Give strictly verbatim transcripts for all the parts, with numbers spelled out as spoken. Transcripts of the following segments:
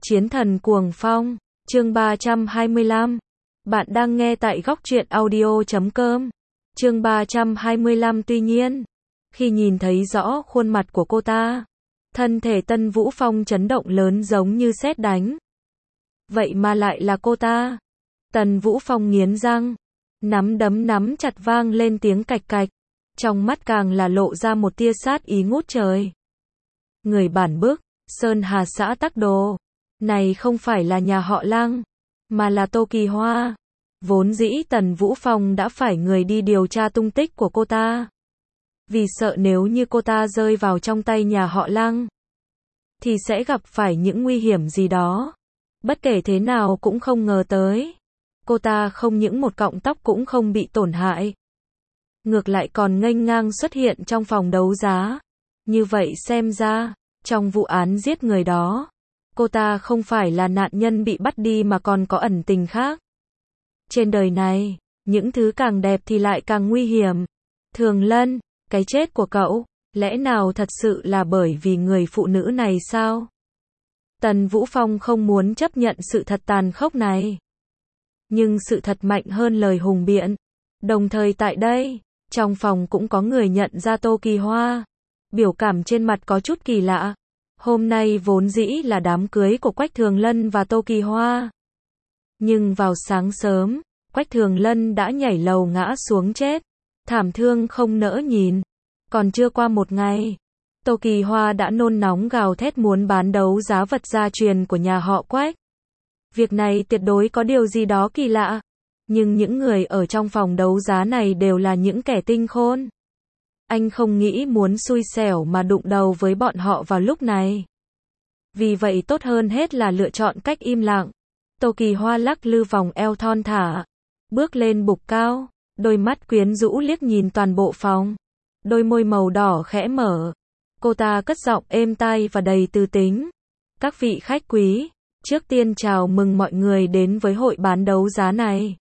Chiến thần cuồng phong, chương ba trăm hai mươi lăm. Bạn đang nghe tại góc truyện audio chấm com. Chương ba trăm hai mươi lăm. Tuy nhiên, khi nhìn thấy rõ khuôn mặt của cô ta, thân thể Tân Vũ Phong chấn động lớn giống như sét đánh. Vậy mà lại là cô ta. Tần Vũ Phong nghiến răng, nắm đấm nắm chặt vang lên tiếng cạch cạch, trong mắt càng là lộ ra một tia sát ý ngút trời. Người bản bức, Sơn Hà xã Tắc Đồ, này không phải là nhà họ Lăng, mà là Tô Kỳ Hoa. Vốn dĩ Tần Vũ Phong đã phải người đi điều tra tung tích của cô ta. Vì sợ nếu như cô ta rơi vào trong tay nhà họ Lăng, thì sẽ gặp phải những nguy hiểm gì đó. Bất kể thế nào cũng không ngờ tới. Cô ta không những một cọng tóc cũng không bị tổn hại. Ngược lại còn nghênh ngang xuất hiện trong phòng đấu giá. Như vậy xem ra, trong vụ án giết người đó, cô ta không phải là nạn nhân bị bắt đi mà còn có ẩn tình khác. Trên đời này, những thứ càng đẹp thì lại càng nguy hiểm. Thường Lân, cái chết của cậu, lẽ nào thật sự là bởi vì người phụ nữ này sao? Tần Vũ Phong không muốn chấp nhận sự thật tàn khốc này. Nhưng sự thật mạnh hơn lời hùng biện. Đồng thời tại đây, trong phòng cũng có người nhận ra Tô Kỳ Hoa. Biểu cảm trên mặt có chút kỳ lạ. Hôm nay vốn dĩ là đám cưới của Quách Thường Lân và Tô Kỳ Hoa. Nhưng vào sáng sớm, Quách Thường Lân đã nhảy lầu ngã xuống chết. Thảm thương không nỡ nhìn. Còn chưa qua một ngày, Tô Kỳ Hoa đã nôn nóng gào thét muốn bán đấu giá vật gia truyền của nhà họ Quách. Việc này tuyệt đối có điều gì đó kỳ lạ. Nhưng những người ở trong phòng đấu giá này đều là những kẻ tinh khôn. Anh không nghĩ muốn xui xẻo mà đụng đầu với bọn họ vào lúc này. Vì vậy tốt hơn hết là lựa chọn cách im lặng. Tô Kỳ Hoa lắc lư vòng eo thon thả, bước lên bục cao, đôi mắt quyến rũ liếc nhìn toàn bộ phòng. Đôi môi màu đỏ khẽ mở. Cô ta cất giọng êm tai và đầy tư tính. Các vị khách quý, trước tiên chào mừng mọi người đến với hội bán đấu giá này.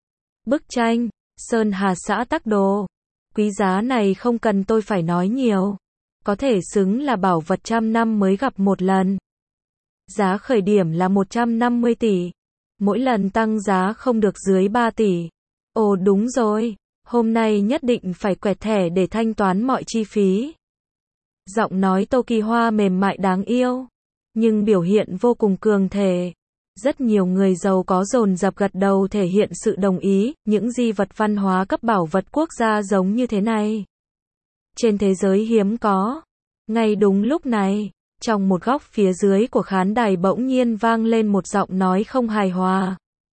Bức tranh, Sơn Hà xã Tắc Đồ. Quý giá này không cần tôi phải nói nhiều. Có thể xứng là bảo vật trăm năm mới gặp một lần. Giá khởi điểm là một trăm năm mươi tỷ. Mỗi lần tăng giá không được dưới ba tỷ. Ồ đúng rồi, hôm nay nhất định phải quẹt thẻ để thanh toán mọi chi phí. Giọng nói Tô Kỳ Hoa mềm mại đáng yêu, nhưng biểu hiện vô cùng cường thể. Rất nhiều người giàu có dồn dập gật đầu thể hiện sự đồng ý. Những di vật văn hóa cấp bảo vật quốc gia giống như thế này, trên thế giới hiếm có. Ngay đúng lúc này, trong một góc phía dưới của khán đài bỗng nhiên vang lên một giọng nói không hài hòa.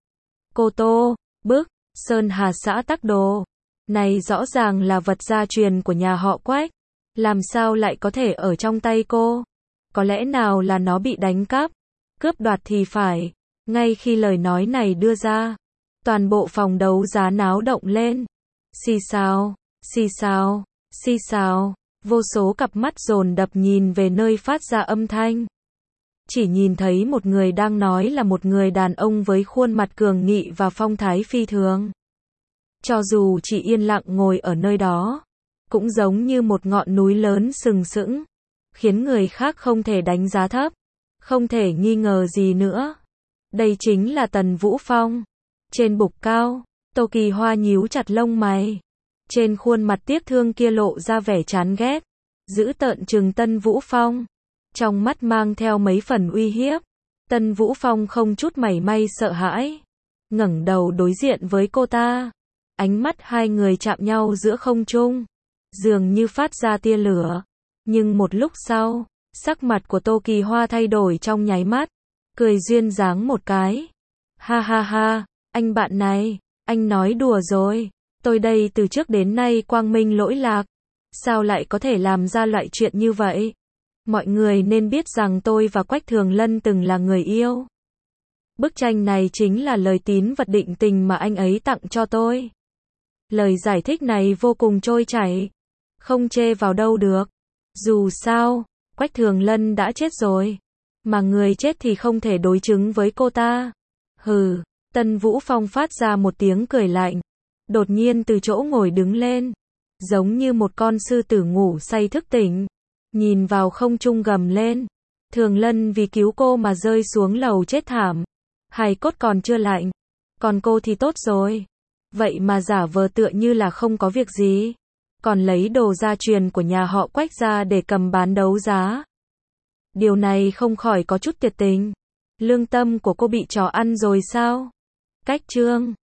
Cô Tô, bức, Sơn Hà xã Tắc Đồ. Này rõ ràng là vật gia truyền của nhà họ Quách. Làm sao lại có thể ở trong tay cô? Có lẽ nào là nó bị đánh cắp, cướp đoạt thì phải. Ngay khi lời nói này đưa ra, toàn bộ phòng đấu giá náo động lên. Xì xào, xì xào, xì xào. Vô số cặp mắt dồn đập nhìn về nơi phát ra âm thanh. Chỉ nhìn thấy một người đang nói là một người đàn ông với khuôn mặt cường nghị và phong thái phi thường. Cho dù chỉ yên lặng ngồi ở nơi đó, cũng giống như một ngọn núi lớn sừng sững, khiến người khác không thể đánh giá thấp. Không thể nghi ngờ gì nữa. Đây chính là Tần Vũ Phong. Trên bục cao, Tô Kỳ Hoa nhíu chặt lông mày. Trên khuôn mặt tiếc thương kia lộ ra vẻ chán ghét. Giữ tợn trừng Tân Vũ Phong. Trong mắt mang theo mấy phần uy hiếp. Tân Vũ Phong không chút mảy may sợ hãi. Ngẩng đầu đối diện với cô ta. Ánh mắt hai người chạm nhau giữa không trung. Dường như phát ra tia lửa. Nhưng một lúc sau, sắc mặt của Tô Kỳ Hoa thay đổi trong nháy mắt. Cười duyên dáng một cái. Ha ha ha, anh bạn này, anh nói đùa rồi. Tôi đây từ trước đến nay quang minh lỗi lạc. Sao lại có thể làm ra loại chuyện như vậy? Mọi người nên biết rằng tôi và Quách Thường Lân từng là người yêu. Bức tranh này chính là lời tín vật định tình mà anh ấy tặng cho tôi. Lời giải thích này vô cùng trôi chảy. Không chê vào đâu được. Dù sao, Quách Thường Lân đã chết rồi. Mà người chết thì không thể đối chứng với cô ta. Hừ, Tân Vũ Phong phát ra một tiếng cười lạnh. Đột nhiên từ chỗ ngồi đứng lên. Giống như một con sư tử ngủ say thức tỉnh. Nhìn vào không trung gầm lên. Thường Lân vì cứu cô mà rơi xuống lầu chết thảm. Hài cốt còn chưa lạnh. Còn cô thì tốt rồi. Vậy mà giả vờ tựa như là không có việc gì. Còn lấy đồ gia truyền của nhà họ Quách ra để cầm bán đấu giá. Điều này không khỏi có chút tuyệt tình. Lương tâm của cô bị chó ăn rồi sao? Cách chương